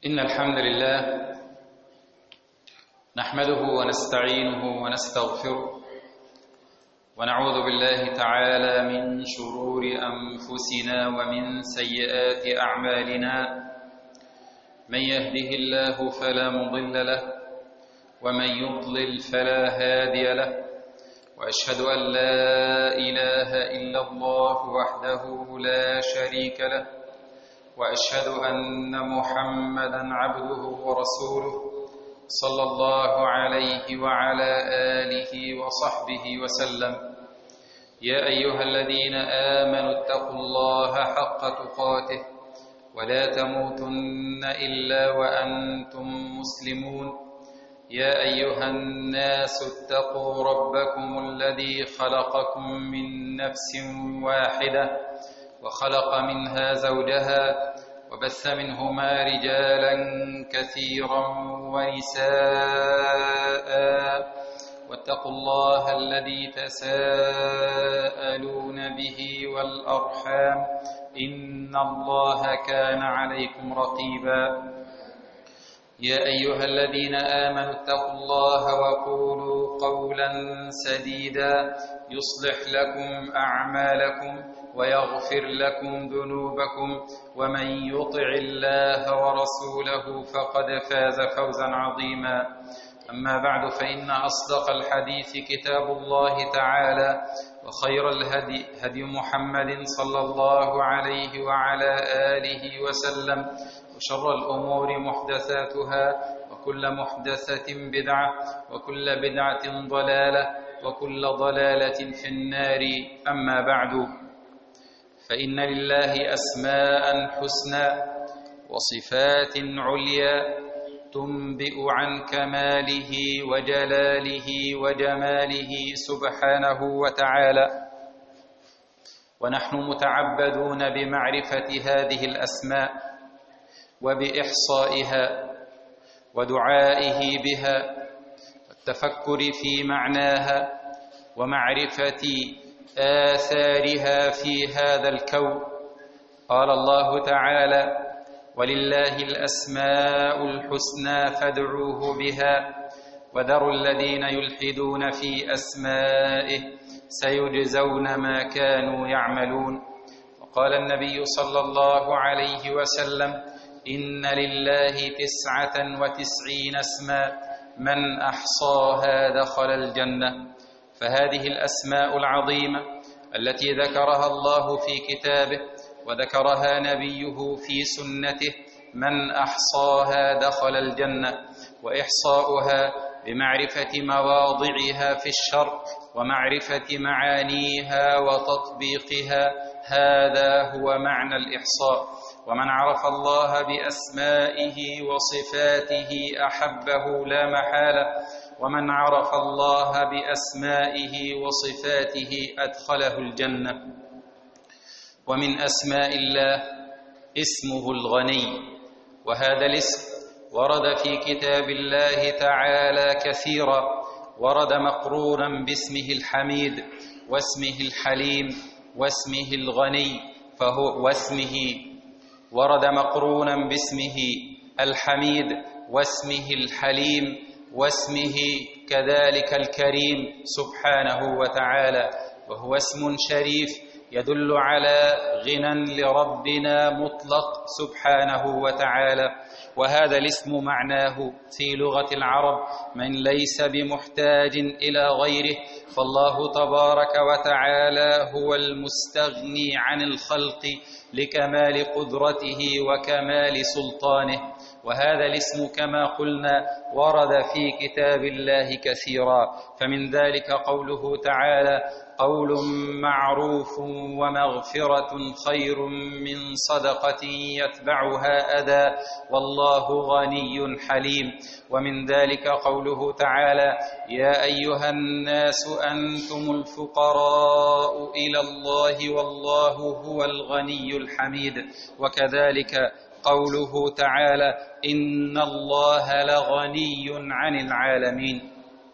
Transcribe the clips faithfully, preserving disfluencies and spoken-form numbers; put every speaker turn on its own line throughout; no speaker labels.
إن الحمد لله نحمده ونستعينه ونستغفره ونعوذ بالله تعالى من شرور أنفسنا ومن سيئات أعمالنا. من يهده الله فلا مضل له ومن يضلل فلا هادي له، وأشهد أن لا إله إلا الله وحده لا شريك له، وأشهد أن محمدًا عبده ورسوله صلى الله عليه وعلى آله وصحبه وسلم. يا أيها الذين آمنوا اتقوا الله حق تقاته ولا تموتن إلا وأنتم مسلمون. يا أيها الناس اتقوا ربكم الذي خلقكم من نفس واحدة وخلق منها زوجها وبث منهما رجالا كثيرا ونساء، واتقوا الله الذي تساءلون به والأرحام إن الله كان عليكم رقيبا. يا أيها الذين آمنوا اتقوا الله وقولوا قولا سديدا يصلح لكم أعمالكم ويغفر لكم ذنوبكم، ومن يطع الله ورسوله فقد فاز فوزا عظيما. أما بعد، فإن أصدق الحديث كتاب الله تعالى، وخير الهدي هدي محمد صلى الله عليه وعلى آله وسلم، وشر الأمور محدثاتها، وكل محدثة بدعة، وكل بدعة ضلالة، وكل ضلالة في النار. أما بعد، فإن لله أسماء حسنى وصفات عليا تنبئ عن كماله وجلاله وجماله سبحانه وتعالى، ونحن متعبدون بمعرفة هذه الأسماء وبإحصائها ودعائه بها والتفكر في معناها ومعرفة آثارها في هذا الكون. قال الله تعالى: ولله الأسماء الحسنى فادعوه بها وذروا الذين يلحدون في أسمائه سيجزون ما كانوا يعملون. وقال النبي صلى الله عليه وسلم: إن لله تسعة وتسعين اسما من أحصاها دخل الجنة. فهذه الأسماء العظيمة التي ذكرها الله في كتابه وذكرها نبيه في سنته من أحصاها دخل الجنة، وإحصاؤها بمعرفة مواضعها في الشرع ومعرفة معانيها وتطبيقها، هذا هو معنى الإحصاء. ومن عرف الله بأسمائه وصفاته أحبه لا محالة، ومن عرف الله بأسمائه وصفاته أدخله الجنة. ومن أسماء الله اسمه الغني، وهذا الاسم ورد في كتاب الله تعالى كثيرا، ورد مقرونا باسمه الحميد واسمه الحليم واسمه الغني، فهو واسمه ورد مقرونا باسمه الحميد واسمه الحليم واسمه كذلك الكريم سبحانه وتعالى، وهو اسم شريف يدل على غنى لربنا مطلق سبحانه وتعالى. وهذا الاسم معناه في لغة العرب من ليس بمحتاج إلى غيره، فالله تبارك وتعالى هو المستغني عن الخلق لكمال قدرته وكمال سلطانه. وهذا الاسم كما قلنا ورد في كتاب الله كثيرا، فمن ذلك قوله تعالى: قول معروف ومغفرة خير من صدقة يتبعها أذى والله غني حليم. ومن ذلك قوله تعالى: يا أيها الناس أنتم الفقراء إلى الله والله هو الغني الحميد. وكذلك قوله تعالى: إن الله لغني عن العالمين.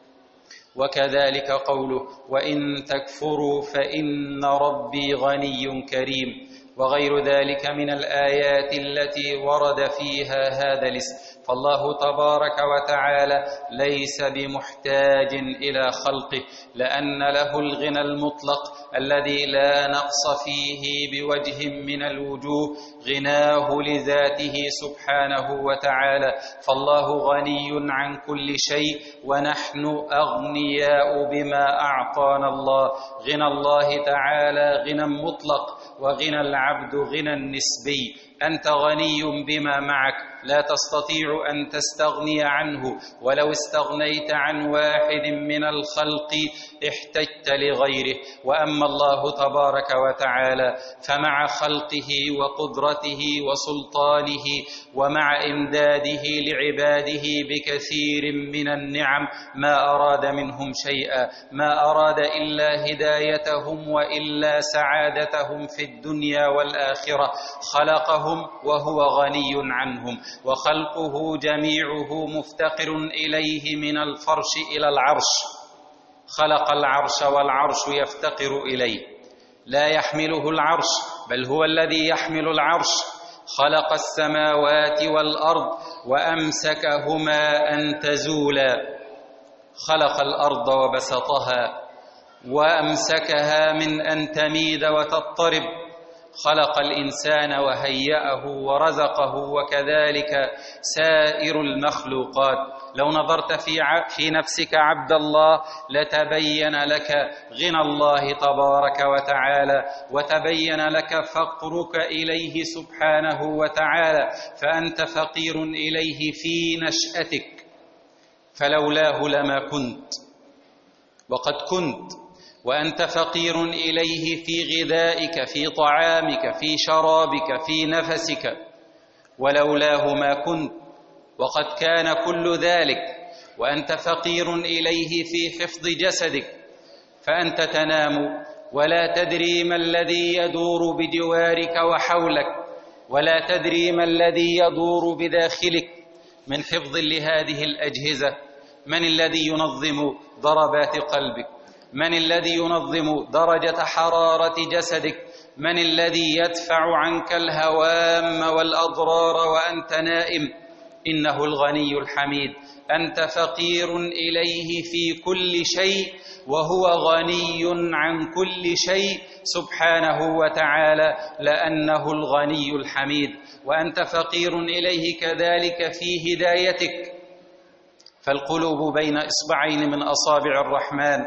وكذلك قوله: وإن تكفروا فإن ربي غني كريم. وغير ذلك من الآيات التي ورد فيها هذا الاسم. فالله تبارك وتعالى ليس بمحتاج إلى خلقه، لأن له الغنى المطلق الذي لا نقص فيه بوجه من الوجوه، غناه لذاته سبحانه وتعالى. فالله غني عن كل شيء، ونحن أغنياء بما أعطانا الله. غنى الله تعالى غنى مطلق، وغنى العبد غنى نسبي. أنت غني بما معك، لا تستطيع أن تستغني عنه، ولو استغنيت عن واحد من الخلق احتجت لغيره. وأما الله تبارك وتعالى فمع خلقه وقدرته وسلطانه ومع إمداده لعباده بكثير من النعم ما أراد منهم شيئا، ما أراد إلا هدايتهم وإلا سعادتهم في الدنيا والآخرة. خلقهم وهو غني عنهم، وخلقه جميعه مفتقر إليه من الفرش إلى العرش. خلق العرش والعرش يفتقر إليه، لا يحمله العرش بل هو الذي يحمل العرش. خلق السماوات والأرض وأمسكهما أن تزولا. خلق الأرض وبسطها وأمسكها من أن تميد وتضطرب. خلق الإنسان وهيأه ورزقه، وكذلك سائر المخلوقات. لو نظرت في في نفسك عبد الله لتبين لك غنى الله تبارك وتعالى، وتبين لك فقرك إليه سبحانه وتعالى، فأنت فقير إليه في نشأتك، فلولاه لما كنت، وقد كنت، وأنت فقير إليه في غذائك، في طعامك، في شرابك، في نفسك، ولولاه ما كنت، وقد كان كل ذلك. وأنت فقير إليه في حفظ جسدك، فأنت تنام ولا تدري ما الذي يدور بجوارك وحولك، ولا تدري ما الذي يدور بداخلك من حفظ لهذه الأجهزة. من الذي ينظم ضربات قلبك؟ من الذي ينظم درجة حرارة جسدك؟ من الذي يدفع عنك الهوام والأضرار وأنت نائم؟ إنه الغني الحميد. أنت فقير إليه في كل شيء، وهو غني عن كل شيء سبحانه وتعالى، لأنه الغني الحميد. وأنت فقير إليه كذلك في هدايتك، فالقلوب بين إصبعين من أصابع الرحمن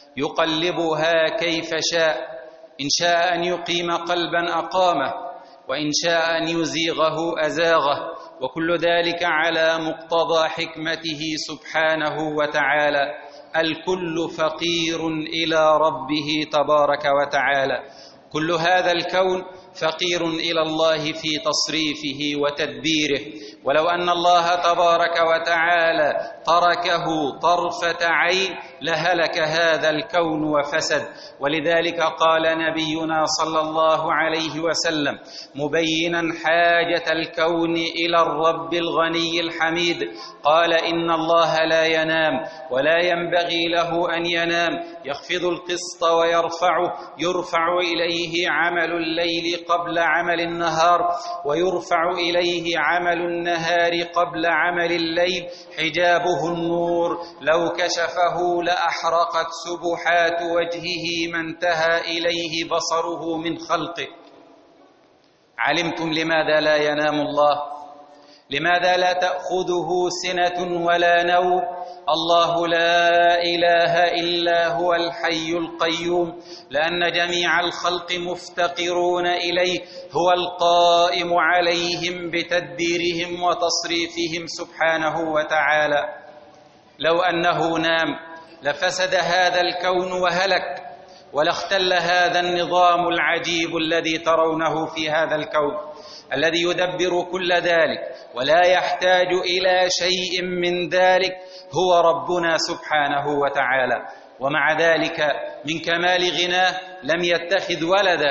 يقلبها كيف شاء. إن شاء أن يقيم قلبا أقامه، وإن شاء أن يزيغه أزاغه، وكل ذلك على مقتضى حكمته سبحانه وتعالى. الكل فقير إلى ربه تبارك وتعالى. كل هذا الكون فقير إلى الله في تصريفه وتدبيره. ولو أن الله تبارك وتعالى تركه طرفة عين لهلك هذا الكون وفسد. ولذلك قال نبينا صلى الله عليه وسلم مبينا حاجة الكون إلى الرب الغني الحميد، قال إن الله لا ينام ولا ينبغي له أن ينام، يخفض القسط ويرفعه، يرفع إليه عمل الليل قبل عمل النهار، ويرفع إليه عمل النهار قبل عمل الليل، حجابه النور، لو كشفه لأحرقت سبحات وجهه ما انتهى إليه بصره من خلقه. علمتم لماذا لا ينام الله؟ لماذا لا تأخذه سنة ولا نوم؟ الله لا إله إلا هو الحي القيوم، لأن جميع الخلق مفتقرون إليه، هو القائم عليهم بتدبيرهم وتصريفهم سبحانه وتعالى. لو أنه نام لفسد هذا الكون وهلك، ولاختل هذا النظام العجيب الذي ترونه في هذا الكون، الذي يدبر كل ذلك ولا يحتاج إلى شيء من ذلك، هو ربنا سبحانه وتعالى. ومع ذلك من كمال غناه لم يتخذ ولدا،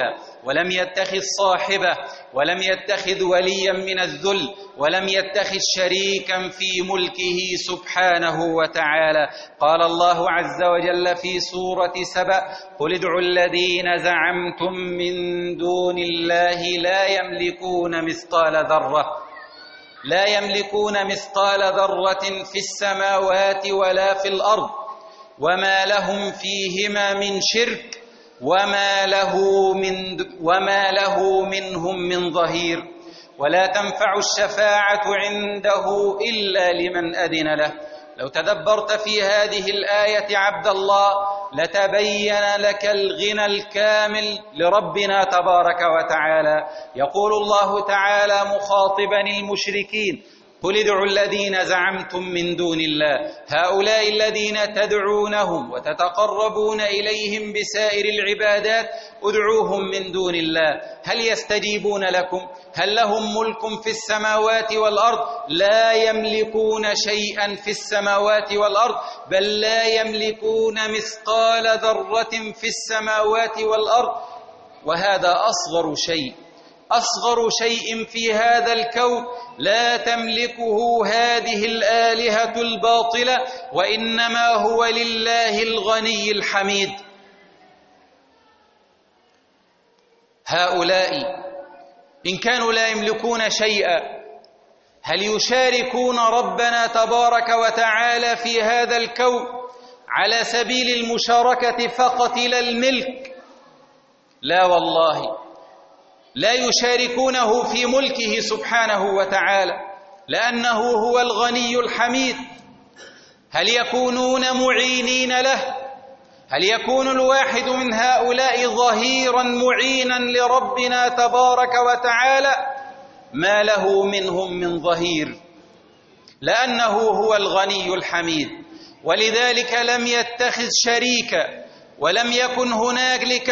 ولم يتخذ صاحبة، ولم يتخذ وليا من الذل، ولم يتخذ شريكا في ملكه سبحانه وتعالى. قال الله عز وجل في سورة سبأ: قل ادعوا الذين زعمتم من دون الله لا يملكون مثقال ذرة لا يملكون مثقال ذرة في السماوات ولا في الأرض وما لهم فيهما من شرك وما له من وما له منهم من ظهير ولا تنفع الشفاعة عنده إلا لمن أذن له. لو تدبرت في هذه الآية عبد الله لتبين لك الغنى الكامل لربنا تبارك وتعالى. يقول الله تعالى مخاطبا المشركين: قل ادعوا الذين زعمتم من دون الله، هؤلاء الذين تدعونهم وتتقربون إليهم بسائر العبادات ادعوهم من دون الله، هل يستجيبون لكم؟ هل لهم ملك في السماوات والأرض؟ لا يملكون شيئا في السماوات والأرض، بل لا يملكون مثقال ذرة في السماوات والأرض. وهذا أصغر شيء أصغر شيء في هذا الكون لا تملكه هذه الآلهة الباطلة، وإنما هو لله الغني الحميد. هؤلاء إن كانوا لا يملكون شيئا، هل يشاركون ربنا تبارك وتعالى في هذا الكون على سبيل المشاركة فقط لا الملك؟ لا والله، لا يشاركونه في ملكه سبحانه وتعالى، لأنه هو الغني الحميد. هل يكونون معينين له؟ هل يكون الواحد من هؤلاء ظهيرا معينا لربنا تبارك وتعالى؟ ما له منهم من ظهير، لأنه هو الغني الحميد. ولذلك لم يتخذ شريكا، ولم يكن هنالك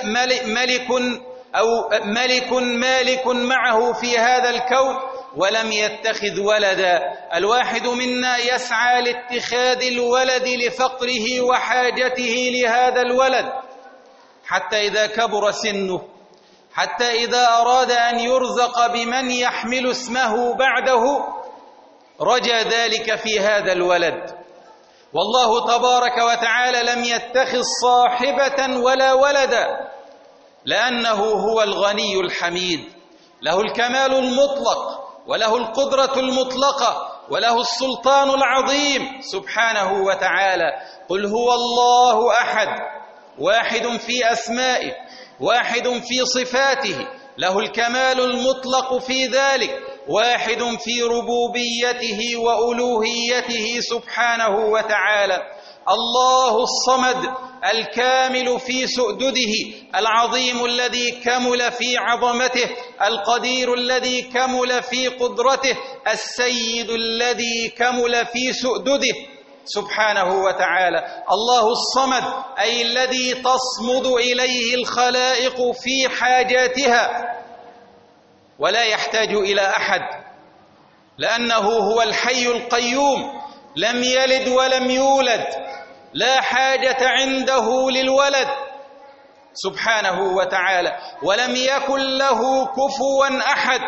ملك أو ملك مالك معه في هذا الكون، ولم يتخذ ولدا. الواحد منا يسعى لاتخاذ الولد لفقره وحاجته لهذا الولد، حتى إذا كبر سنه، حتى إذا أراد أن يرزق بمن يحمل اسمه بعده رجى ذلك في هذا الولد. والله تبارك وتعالى لم يتخذ صاحبة ولا ولدا، لأنه هو الغني الحميد، له الكمال المطلق وله القدرة المطلقة وله السلطان العظيم سبحانه وتعالى. قل هو الله أحد، واحد في أسمائه، واحد في صفاته، له الكمال المطلق في ذلك، واحد في ربوبيته وألوهيته سبحانه وتعالى. الله الصمد الكامل في سؤدده، العظيم الذي كمل في عظمته، القدير الذي كمل في قدرته، السيد الذي كمل في سؤدده سبحانه وتعالى. الله الصمد أي الذي تصمد إليه الخلائق في حاجاتها ولا يحتاج إلى أحد، لأنه هو الحي القيوم، لم يلد ولم يولد، لا حاجة عنده للولد سبحانه وتعالى، ولم يكن له كفوا أحد.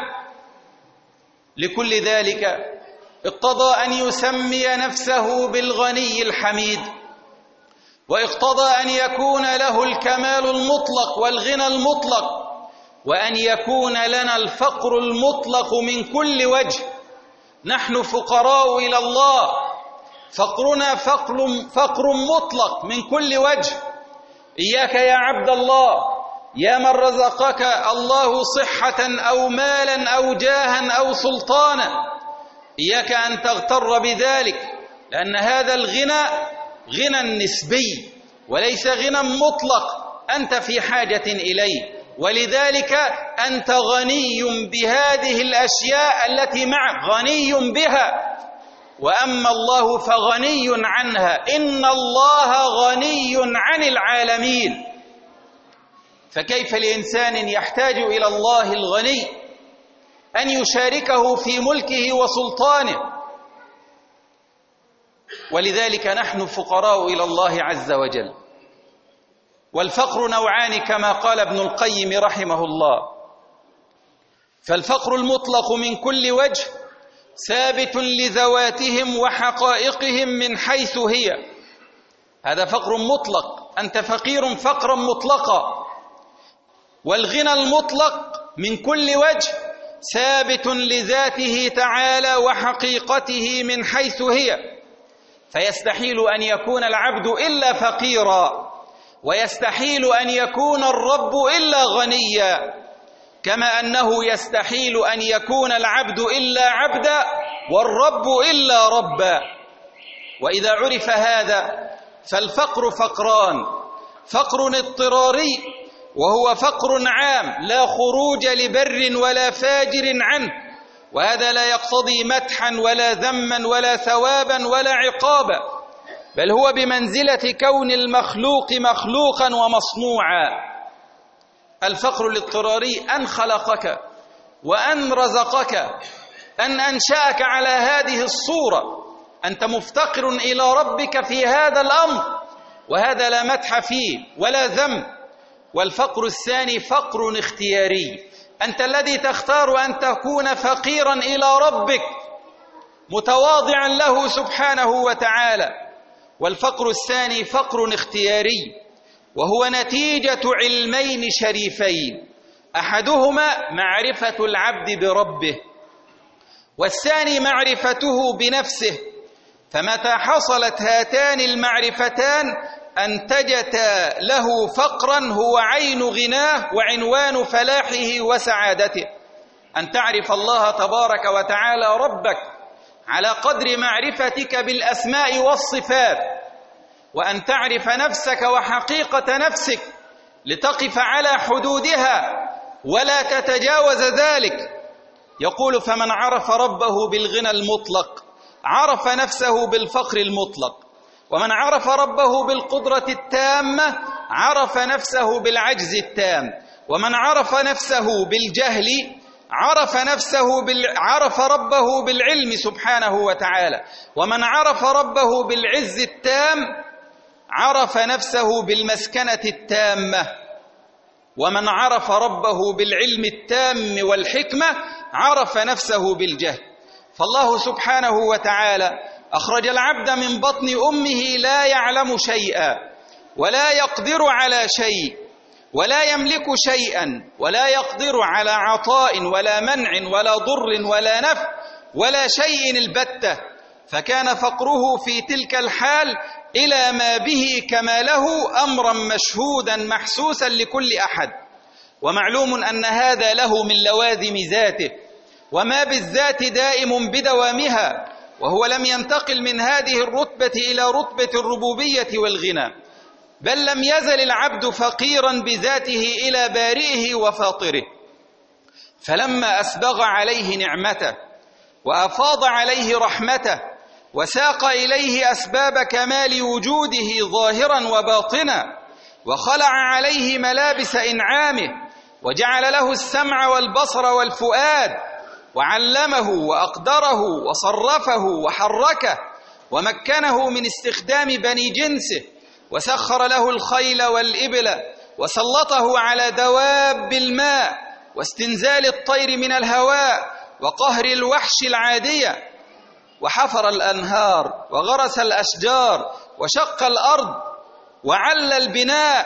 لكل ذلك اقتضى أن يسمي نفسه بالغني الحميد، واقتضى أن يكون له الكمال المطلق والغنى المطلق، وأن يكون لنا الفقر المطلق من كل وجه. نحن فقراء إلى الله، فقرنا فقر, فقر مطلق من كل وجه. إياك يا عبد الله، يا من رزقك الله صحة أو مالا أو جاها أو سلطانا، إياك أن تغتر بذلك، لأن هذا الغنى غنى نسبي وليس غنى مطلق أنت في حاجة إليه. ولذلك أنت غني بهذه الأشياء التي معك، غني بها، وأما الله فغني عنها. إن الله غني عن العالمين. فكيف لإنسان يحتاج إلى الله الغني أن يشاركه في ملكه وسلطانه؟ ولذلك نحن فقراء إلى الله عز وجل. والفقر نوعان كما قال ابن القيم رحمه الله. فالفقر المطلق من كل وجه ثابت لذواتهم وحقائقهم من حيث هي، هذا فقر مطلق، أنت فقير فقرا مطلقا. والغنى المطلق من كل وجه ثابت لذاته تعالى وحقيقته من حيث هي، فيستحيل أن يكون العبد إلا فقيرا، ويستحيل أن يكون الرب إلا غنيا، كما أنه يستحيل أن يكون العبد إلا عبدا والرب إلا ربا. وإذا عرف هذا فالفقر فقران: فقر اضطراري وهو فقر عام لا خروج لبر ولا فاجر عنه، وهذا لا يقتضي مدحا ولا ذما ولا ثوابا ولا عقابا، بل هو بمنزلة كون المخلوق مخلوقا ومصنوعا. الفقر الاضطراري أن خلقك وأن رزقك أن أنشأك على هذه الصورة، أنت مفتقر إلى ربك في هذا الأمر، وهذا لا مدح فيه ولا ذم. والفقر الثاني فقر اختياري، أنت الذي تختار أن تكون فقيرا إلى ربك متواضعا له سبحانه وتعالى. والفقر الثاني فقر اختياري، وهو نتيجة علمين شريفين: أحدهما معرفة العبد بربه، والثاني معرفته بنفسه. فمتى حصلت هاتان المعرفتان أنتجتا له فقرا هو عين غناه وعنوان فلاحه وسعادته. أن تعرف الله تبارك وتعالى ربك على قدر معرفتك بالأسماء والصفات، وأن تعرف نفسك وحقيقة نفسك لتقف على حدودها ولا تتجاوز ذلك. يقول: فمن عرف ربه بالغنى المطلق عرف نفسه بالفقر المطلق، ومن عرف ربه بالقدرة التامة عرف نفسه بالعجز التام، ومن عرف نفسه بالجهل عرف نفسه بال... عرف ربه بالعلم سبحانه وتعالى، ومن عرف ربه بالعز التام عرف نفسه بالمسكنة التامة، ومن عرف ربه بالعلم التام والحكمة عرف نفسه بالجهل. فالله سبحانه وتعالى أخرج العبد من بطن أمه لا يعلم شيئا ولا يقدر على شيء ولا يملك شيئا ولا يقدر على عطاء ولا منع ولا ضر ولا نفع ولا شيء البتة، فكان فقره في تلك الحال إلى ما به كماله أمرا مشهودا محسوسا لكل أحد. ومعلوم أن هذا له من لوازم ذاته، وما بالذات دائم بدوامها، وهو لم ينتقل من هذه الرتبة إلى رتبة الربوبية والغنى، بل لم يزل العبد فقيرا بذاته إلى بارئه وفاطره. فلما أسبغ عليه نعمته وأفاض عليه رحمته وساق إليه أسباب كمال وجوده ظاهرا وباطنا، وخلع عليه ملابس إنعامه، وجعل له السمع والبصر والفؤاد، وعلمه وأقدره وصرفه وحركه ومكنه من استخدام بني جنسه، وسخر له الخيل والإبل، وسلطه على دواب الماء واستنزال الطير من الهواء وقهر الوحش العادية، وحفر الأنهار وغرس الأشجار وشق الأرض وعل البناء.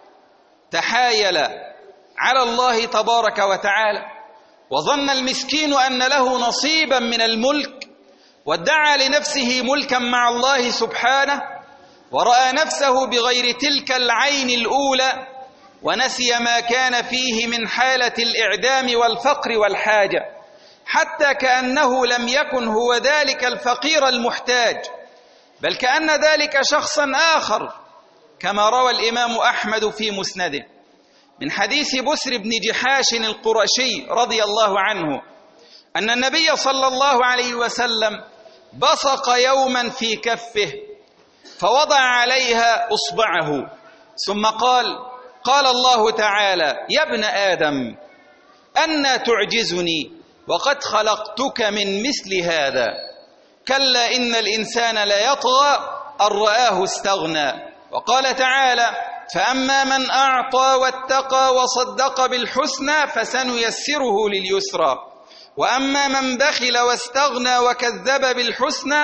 تحايل على الله تبارك وتعالى، وظن المسكين أن له نصيبا من الملك، وادعى لنفسه ملكا مع الله سبحانه، ورأى نفسه بغير تلك العين الأولى، ونسي ما كان فيه من حالة الإعدام والفقر والحاجة، حتى كأنه لم يكن هو ذلك الفقير المحتاج، بل كأن ذلك شخصا آخر، كما روى الإمام أحمد في مسنده من حديث بسر بن جحاش القرشي رضي الله عنه أن النبي صلى الله عليه وسلم بصق يوما في كفه فوضع عليها أصبعه، ثم قال: قال الله تعالى: يا ابن آدم أنى تعجزني وقد خلقتك من مثل هذا، كلا إن الإنسان لا يطغى أن رآه استغنى. وقال تعالى: فأما من أعطى واتقى وصدق بالحسنى فسنيسره لليسرى وأما من بخل واستغنى وكذب بالحسنى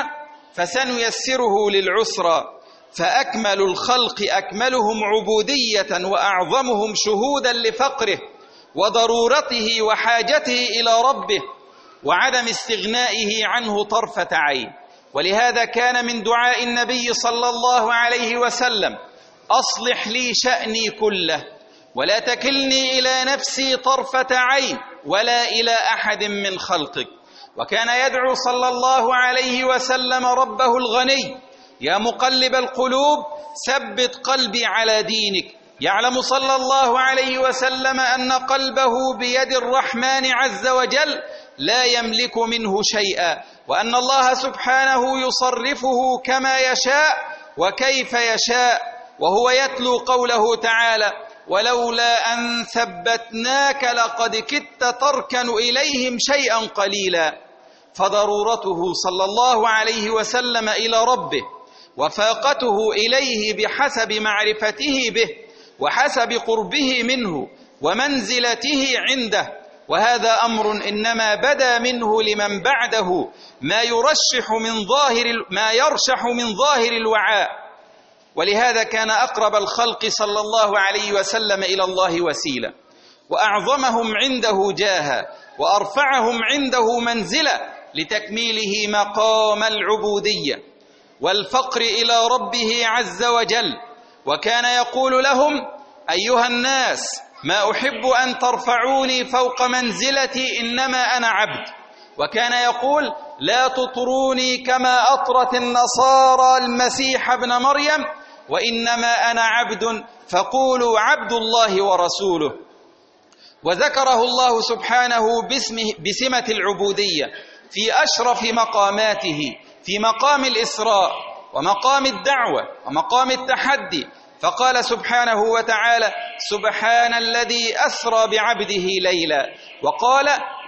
فسنيسره للعسرى فأكمل الخلق أكملهم عبودية وأعظمهم شهودا لفقره وضرورته وحاجته إلى ربه وعدم استغنائه عنه طرفة عين. ولهذا كان من دعاء النبي صلى الله عليه وسلم: أصلح لي شأني كله ولا تكلني إلى نفسي طرفة عين ولا إلى أحد من خلقك. وكان يدعو صلى الله عليه وسلم ربه الغني: يا مقلب القلوب ثبت قلبي على دينك. يعلم صلى الله عليه وسلم أن قلبه بيد الرحمن عز وجل لا يملك منه شيئا، وأن الله سبحانه يصرفه كما يشاء وكيف يشاء، وهو يتلو قوله تعالى: ولولا أن ثبتناك لقد كدت تركن إليهم شيئا قليلا. فضرورته صلى الله عليه وسلم إلى ربه وفاقته إليه بحسب معرفته به وحسب قربه منه ومنزلته عنده، وهذا أمر إنما بدا منه لمن بعده ما يرشح من ظاهر ما يرشح من ظاهر الوعاء. ولهذا كان أقرب الخلق صلى الله عليه وسلم إلى الله وسيلة، وأعظمهم عنده جاها، وأرفعهم عنده منزلة لتكميله مقام العبودية والفقر إلى ربه عز وجل. وكان يقول لهم: أيها الناس، ما أحب أن ترفعوني فوق منزلتي، إنما أنا عبد. وكان يقول: لا تطروني كما أطرت النصارى المسيح ابن مريم، وإنما أنا عبد فقولوا عبد الله ورسوله. وذكره الله سبحانه باسمه بسمة العبودية في أشرف مقاماته، في مقام الإسراء ومقام الدعوة ومقام التحدي، فقال سبحانه وتعالى: سبحان الذي أسرى بعبده ليلا، وقال: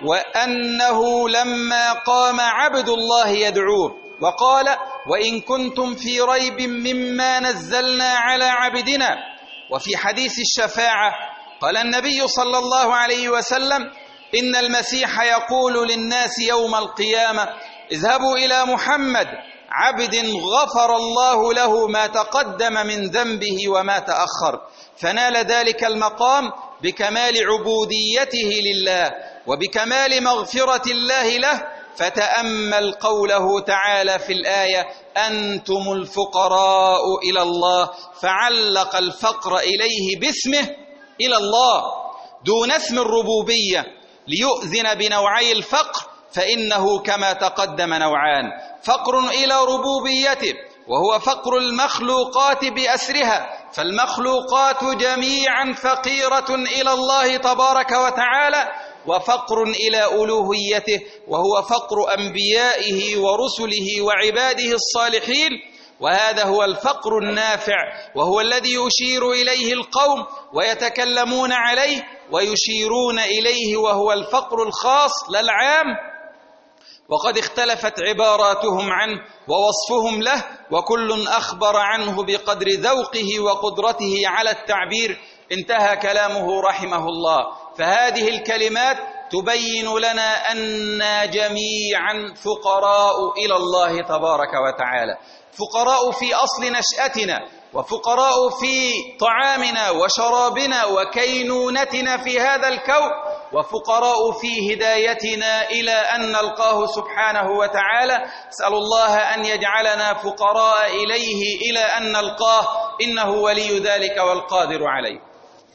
وأنه لما قام عبد الله يدعوه، وقال: وإن كنتم في ريب مما نزلنا على عبدنا. وفي حديث الشفاعة قال النبي صلى الله عليه وسلم: إن المسيح يقول للناس يوم القيامة: اذهبوا إلى محمد عبد غفر الله له ما تقدم من ذنبه وما تأخر. فنال ذلك المقام بكمال عبوديته لله وبكمال مغفرة الله له. فتأمل قوله تعالى في الآية: أنتم الفقراء إلى الله، فعلق الفقر إليه باسمه إلى الله دون اسم الربوبية ليؤذن بنوعي الفقر، فإنه كما تقدم نوعان: فقر إلى ربوبيته وهو فقر المخلوقات بأسرها، فالمخلوقات جميعا فقيرة إلى الله تبارك وتعالى، وفقر إلى ألوهيته وهو فقر أنبيائه ورسله وعباده الصالحين. وهذا هو الفقر النافع، وهو الذي يشير إليه القوم ويتكلمون عليه ويشيرون إليه، وهو الفقر الخاص لا العام. وقد اختلفت عباراتهم عنه ووصفهم له، وكل أخبر عنه بقدر ذوقه وقدرته على التعبير. انتهى كلامه رحمه الله. فهذه الكلمات تبين لنا أننا جميعا فقراء إلى الله تبارك وتعالى، فقراء في أصل نشأتنا، وفقراء في طعامنا وشرابنا وكينونتنا في هذا الكون، وفقراء في هدايتنا إلى أن نلقاه سبحانه وتعالى. أسأل الله أن يجعلنا فقراء إليه إلى أن نلقاه، إنه ولي ذلك والقادر عليه.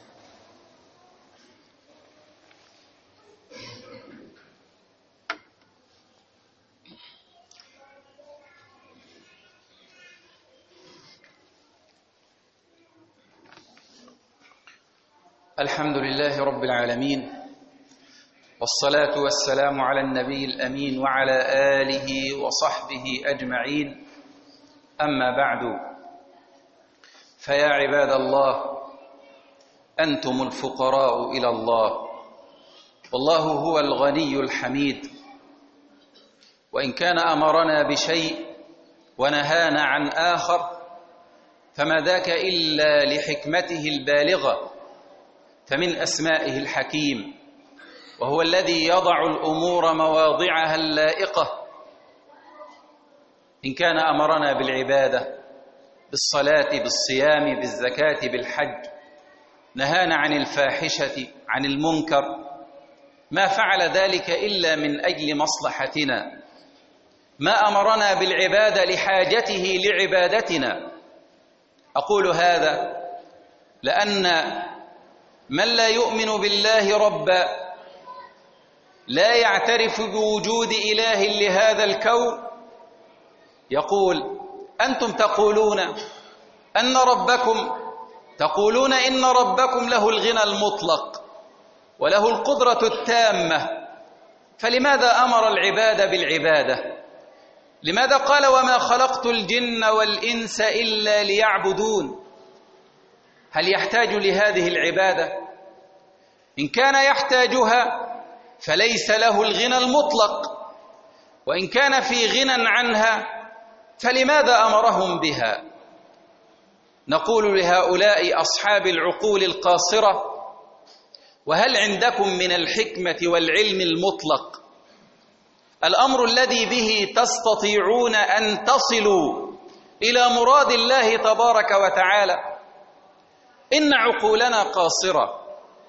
الحمد لله رب العالمين، والصلاة والسلام على النبي الأمين وعلى آله وصحبه أجمعين. أما بعد، فيا عباد الله، أنتم الفقراء إلى الله، والله هو الغني الحميد. وإن كان أمرنا بشيء ونهانا عن آخر، فما ذاك إلا لحكمته البالغة، فمن أسمائه الحكيم، وهو الذي يضع الأمور مواضعها اللائقة. إن كان أمرنا بالعبادة، بالصلاة، بالصيام، بالزكاة، بالحج، نهانا عن الفاحشة، عن المنكر، ما فعل ذلك إلا من أجل مصلحتنا. ما أمرنا بالعبادة لحاجته لعبادتنا. أقول هذا لأن من لا يؤمن بالله ربا، لا يعترف بوجود إله لهذا الكون، يقول: أنتم تقولون أن ربكم تقولون إن ربكم له الغنى المطلق وله القدرة التامة، فلماذا أمر العباد بالعبادة؟ لماذا قال: وما خلقت الجن والإنس إلا ليعبدون؟ هل يحتاج لهذه العبادة؟ إن كان يحتاجها فليس له الغنى المطلق، وإن كان في غنى عنها فلماذا أمرهم بها؟ نقول لهؤلاء أصحاب العقول القاصرة: وهل عندكم من الحكمة والعلم المطلق الأمر الذي به تستطيعون أن تصلوا إلى مراد الله تبارك وتعالى؟ إن عقولنا قاصرة.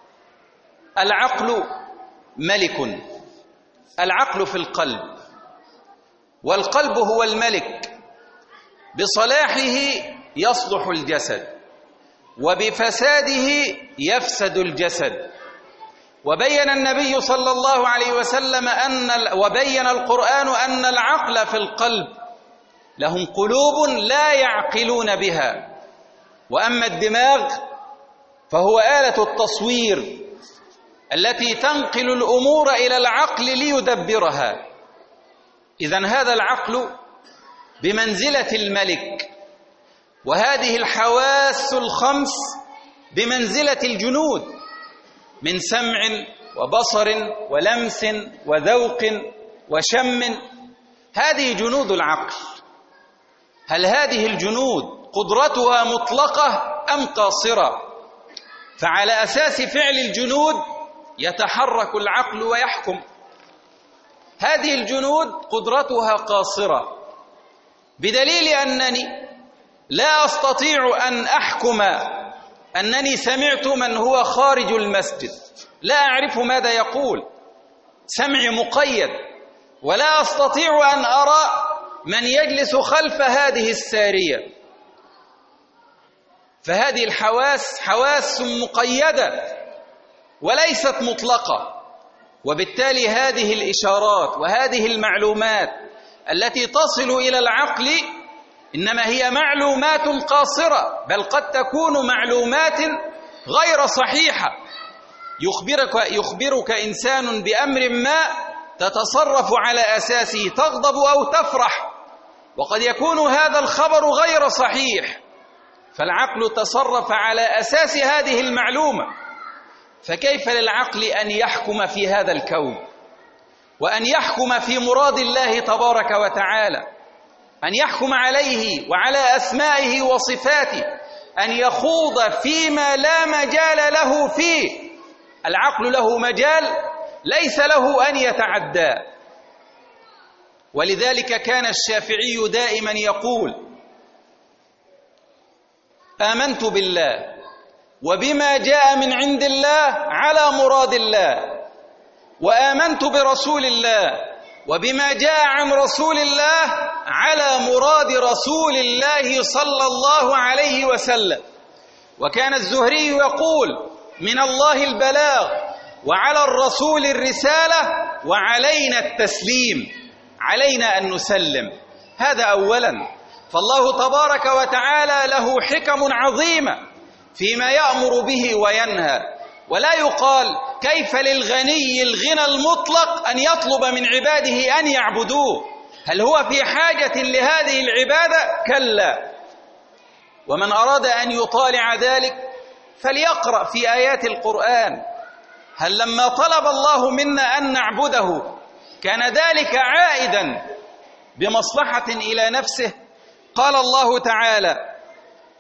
العقل ملك، العقل في القلب، والقلب هو الملك، بصلاحه يصلح الجسد، وبفساده يفسد الجسد. وبين النبي صلى الله عليه وسلم أن وبين القرآن أن العقل في القلب، لهم قلوب لا يعقلون بها، وأما الدماغ فهو آلة التصوير التي تنقل الأمور إلى العقل ليدبرها. إذن هذا العقل بمنزلة الملك، وهذه الحواس الخمس بمنزلة الجنود، من سمع وبصر ولمس وذوق وشم. هذه جنود العقل. هل هذه الجنود قدرتها مطلقة أم قاصرة؟ فعلى أساس فعل الجنود يتحرك العقل ويحكم. هذه الجنود قدرتها قاصرة، بدليل أنني لا أستطيع أن أحكم أنني سمعت من هو خارج المسجد، لا أعرف ماذا يقول، سمعي مقيد، ولا أستطيع أن أرى من يجلس خلف هذه السارية. فهذه الحواس حواس مقيدة وليست مطلقة، وبالتالي هذه الإشارات وهذه المعلومات التي تصل إلى العقل إنما هي معلومات قاصرة، بل قد تكون معلومات غير صحيحة. يخبرك, يخبرك إنسان بأمر ما تتصرف على أساسه، تغضب أو تفرح، وقد يكون هذا الخبر غير صحيح، فالعقل تصرف على أساس هذه المعلومة. فكيف للعقل أن يحكم في هذا الكون، وأن يحكم في مراد الله تبارك وتعالى، أن يحكم عليه وعلى أسمائه وصفاته، أن يخوض فيما لا مجال له فيه؟ العقل له مجال ليس له أن يتعدى. ولذلك كان الشافعي دائما يقول: آمنت بالله وبما جاء من عند الله على مراد الله، وآمنت برسول الله وبما جاء عن رسول الله على مراد رسول الله صلى الله عليه وسلم. وكان الزهري يقول: من الله البلاغ وعلى الرسول الرسالة وعلينا التسليم، علينا أن نسلم. هذا أولا. فالله تبارك وتعالى له حكم عظيمة فيما يأمر به وينهى، ولا يقال كيف للغني الغنى المطلق أن يطلب من عباده أن يعبدوه. هل هو في حاجة لهذه العبادة؟ كلا. ومن أراد أن يطالع ذلك فليقرأ في آيات القرآن. هل لما طلب الله منا أن نعبده كان ذلك عائدا بمصلحة إلى نفسه؟ قال الله تعالى: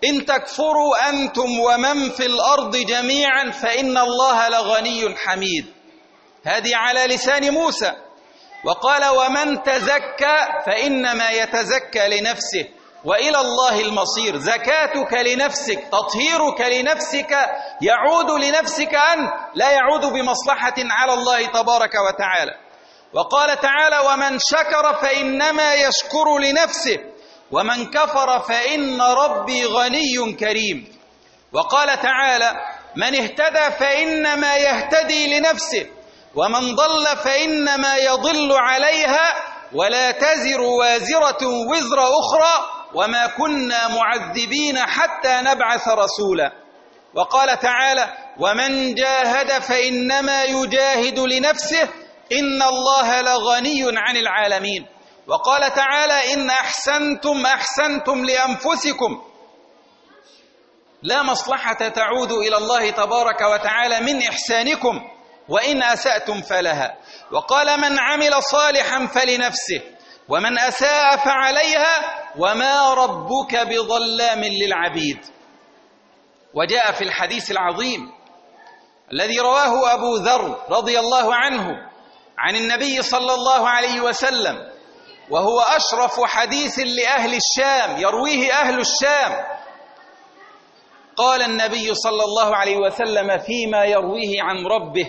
إن تكفروا أنتم ومن في الأرض جميعا فإن الله لغني حميد. هذه على لسان موسى. وقال ومن تزكى فإنما يتزكى لنفسه وإلى الله المصير. زكاتك لنفسك، تطهيرك لنفسك يعود لنفسك أنت، لا يعود بمصلحة على الله تبارك وتعالى. وقال تعالى ومن شكر فإنما يشكر لنفسه ومن كفر فإن ربي غني كريم. وقال تعالى من اهتدى فإنما يهتدي لنفسه ومن ضل فإنما يضل عليها ولا تزر وازرة وزر أخرى وما كنا معذبين حتى نبعث رسولا. وقال تعالى ومن جاهد فإنما يجاهد لنفسه إن الله لغني عن العالمين. وقال تعالى إن أحسنتم أحسنتم لأنفسكم، لا مصلحة تعود إلى الله تبارك وتعالى من إحسانكم وإن أسأتم فلها. وقال من عمل صالحا فلنفسه ومن أساء فعليها وما ربك بظلام للعبيد. وجاء في الحديث العظيم الذي رواه أبو ذر رضي الله عنه عن النبي صلى الله عليه وسلم، وهو أشرف حديث لأهل الشام، يرويه أهل الشام. قال النبي صلى الله عليه وسلم فيما يرويه عن ربه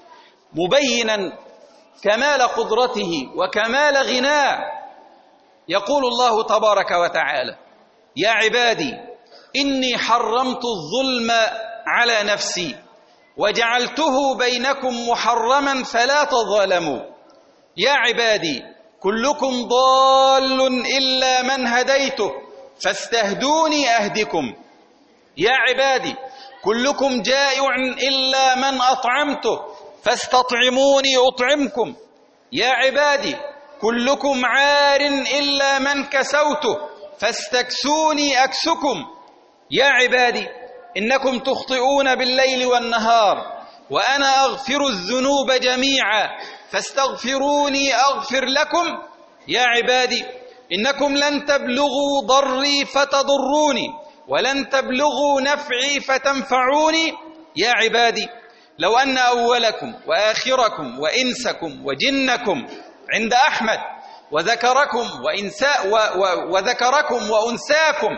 مبينا كمال قدرته وكمال غناه، يقول الله تبارك وتعالى يا عبادي إني حرمت الظلم على نفسي وجعلته بينكم محرما فلا تظالموا. يا عبادي كلكم ضال إلا من هديته فاستهدوني أهدكم. يا عبادي كلكم جائع إلا من أطعمته فاستطعموني أطعمكم. يا عبادي كلكم عار إلا من كسوته فاستكسوني أكسكم. يا عبادي إنكم تخطئون بالليل والنهار وأنا أغفر الذنوب جميعا فاستغفروني أغفر لكم. يا عبادي إنكم لن تبلغوا ضري فتضروني ولن تبلغوا نفعي فتنفعوني. يا عبادي لو أن أولكم وآخركم وإنسكم وجنكم عند أحمد وذكركم وإنساء وذكركم وأنساكم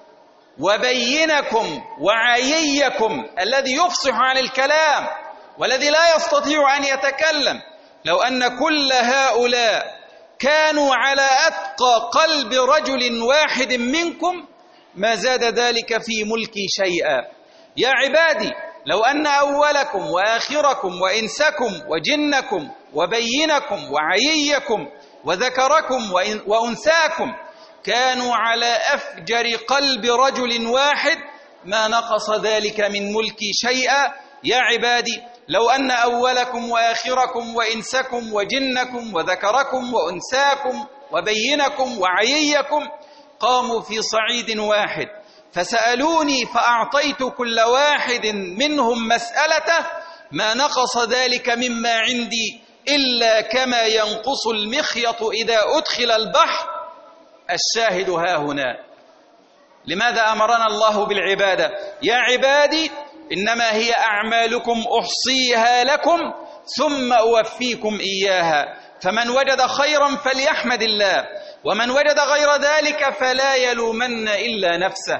وبينكم وعييكم الذي يفصح عن الكلام والذي لا يستطيع أن يتكلم، لو أن كل هؤلاء كانوا على أتقى قلب رجل واحد منكم ما زاد ذلك في ملكي شيئا. يا عبادي لو أن أولكم وآخركم وإنسكم وجنكم وبينكم وعييكم وذكركم وأنساكم كانوا على أفجر قلب رجل واحد ما نقص ذلك من ملكي شيئا. يا عبادي لو أن أولكم وآخركم وإنسكم وجنكم وذكركم وأنساكم وبينكم وعييكم قاموا في صعيد واحد فسألوني فأعطيت كل واحد منهم مسألته ما نقص ذلك مما عندي إلا كما ينقص المخيط إذا أدخل البحر. الشاهد ها هنا. لماذا أمرنا الله بالعبادة؟ يا عبادي إنما هي أعمالكم أحصيها لكم ثم أوفيكم إياها فمن وجد خيرا فليحمد الله ومن وجد غير ذلك فلا يلومن إلا نفسه.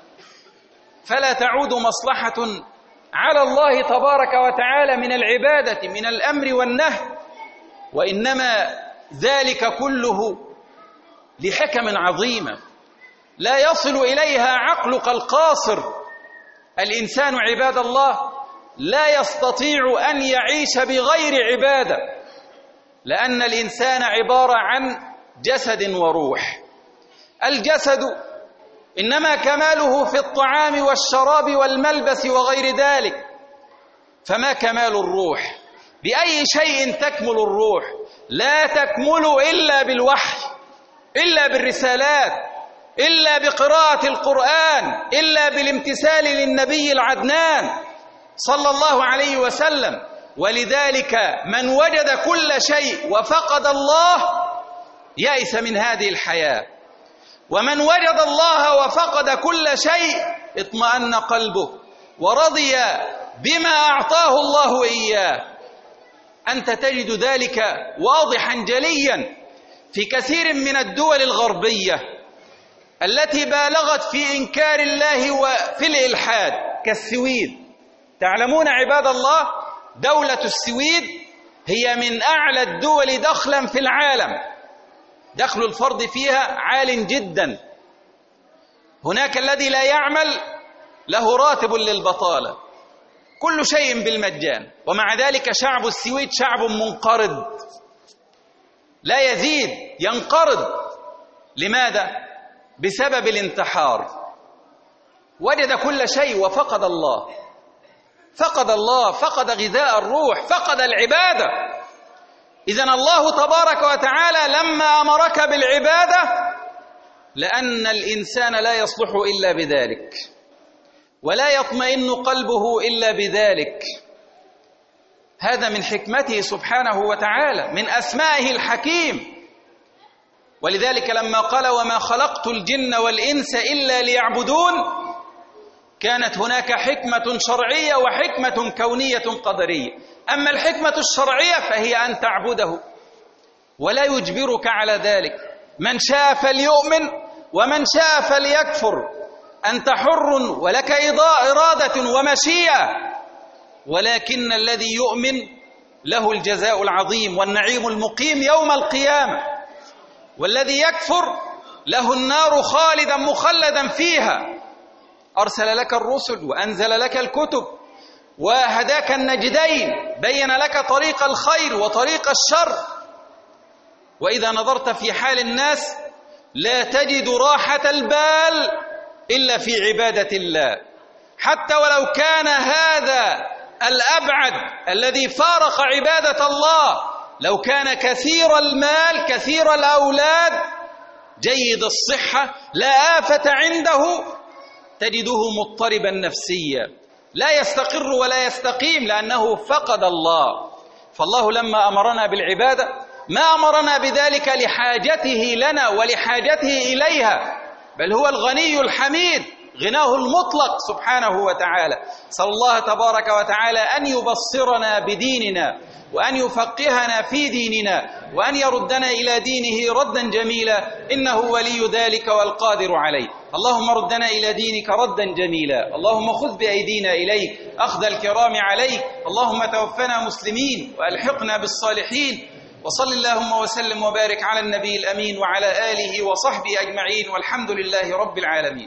فلا تعود مصلحة على الله تبارك وتعالى من العبادة من الأمر والنهي، وإنما ذلك كله لحكم عظيمة لا يصل إليها عقلك القاصر. الإنسان عباد الله لا يستطيع أن يعيش بغير عبادة، لأن الإنسان عبارة عن جسد وروح. الجسد إنما كماله في الطعام والشراب والملبس وغير ذلك، فما كمال الروح؟ بأي شيء تكمل الروح؟ لا تكمل إلا بالوحي، إلا بالرسالات، إلا بقراءة القرآن، إلا بالامتثال للنبي العدنان صلى الله عليه وسلم. ولذلك من وجد كل شيء وفقد الله يأس من هذه الحياة. ومن وجد الله وفقد كل شيء اطمأن قلبه ورضي بما أعطاه الله إياه. أنت تجد ذلك واضحا جليا في كثير من الدول الغربية التي بالغت في إنكار الله وفي الإلحاد، كالسويد. تعلمون عباد الله، دولة السويد هي من أعلى الدول دخلا في العالم، دخل الفرد فيها عال جدا. هناك الذي لا يعمل له راتب للبطالة، كل شيء بالمجان، ومع ذلك شعب السويد شعب منقرض لا يزيد، ينقرض. لماذا؟ بسبب الانتحار. وجد كل شيء وفقد الله، فقد الله، فقد غذاء الروح، فقد العبادة. إذن الله تبارك وتعالى لما أمرك بالعبادة لأن الإنسان لا يصلح إلا بذلك، ولا يطمئن قلبه إلا بذلك. هذا من حكمته سبحانه وتعالى، من أسمائه الحكيم. ولذلك لما قال وما خلقت الجن والإنس إلا ليعبدون، كانت هناك حكمة شرعية وحكمة كونية قدرية. أما الحكمة الشرعية فهي أن تعبده ولا يجبرك على ذلك، من شاء فليؤمن ومن شاء فليكفر، أنت حر ولك إرادة ومشيئة، ولكن الذي يؤمن له الجزاء العظيم والنعيم المقيم يوم القيامة، والذي يكفر له النار خالدا مخلدا فيها. أرسل لك الرسل وأنزل لك الكتب وهداك النجدين، بين لك طريق الخير وطريق الشر، وإذا نظرت في حال الناس لا تجد راحة البال إلا في عبادة الله. حتى ولو كان هذا الأبعد الذي فارق عبادة الله، لو كان كثير المال كثير الأولاد جيد الصحة لا آفة عنده، تجده مضطربا نفسيا، لا يستقر ولا يستقيم، لأنه فقد الله. فالله لما أمرنا بالعبادة ما أمرنا بذلك لحاجته لنا ولحاجته إليها، بل هو الغني الحميد، غناه المطلق سبحانه وتعالى. صلى الله تبارك وتعالى أن يبصرنا بديننا، وأن يفقهنا في ديننا، وأن يردنا إلى دينه ردا جميلا، إنه ولي ذلك والقادر عليه. اللهم ردنا إلى دينك ردا جميلا، اللهم خذ بأيدينا إليك أخذ الكرام عليك، اللهم توفنا مسلمين وألحقنا بالصالحين. وصل اللهم وسلم وبارك على النبي الأمين وعلى آله وصحبه أجمعين، والحمد لله رب العالمين.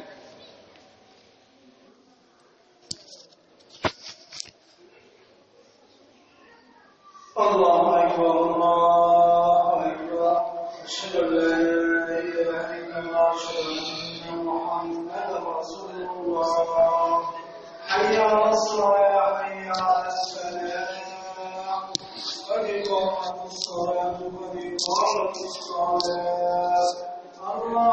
الله أكبر الله أكبر، أشهد أن لا إله إلا الله، أشهد أن محمدا رسول الله. حي على الصلاة، حي على الفلاح، قد قامت الصلاة، قد قامت الصلاة.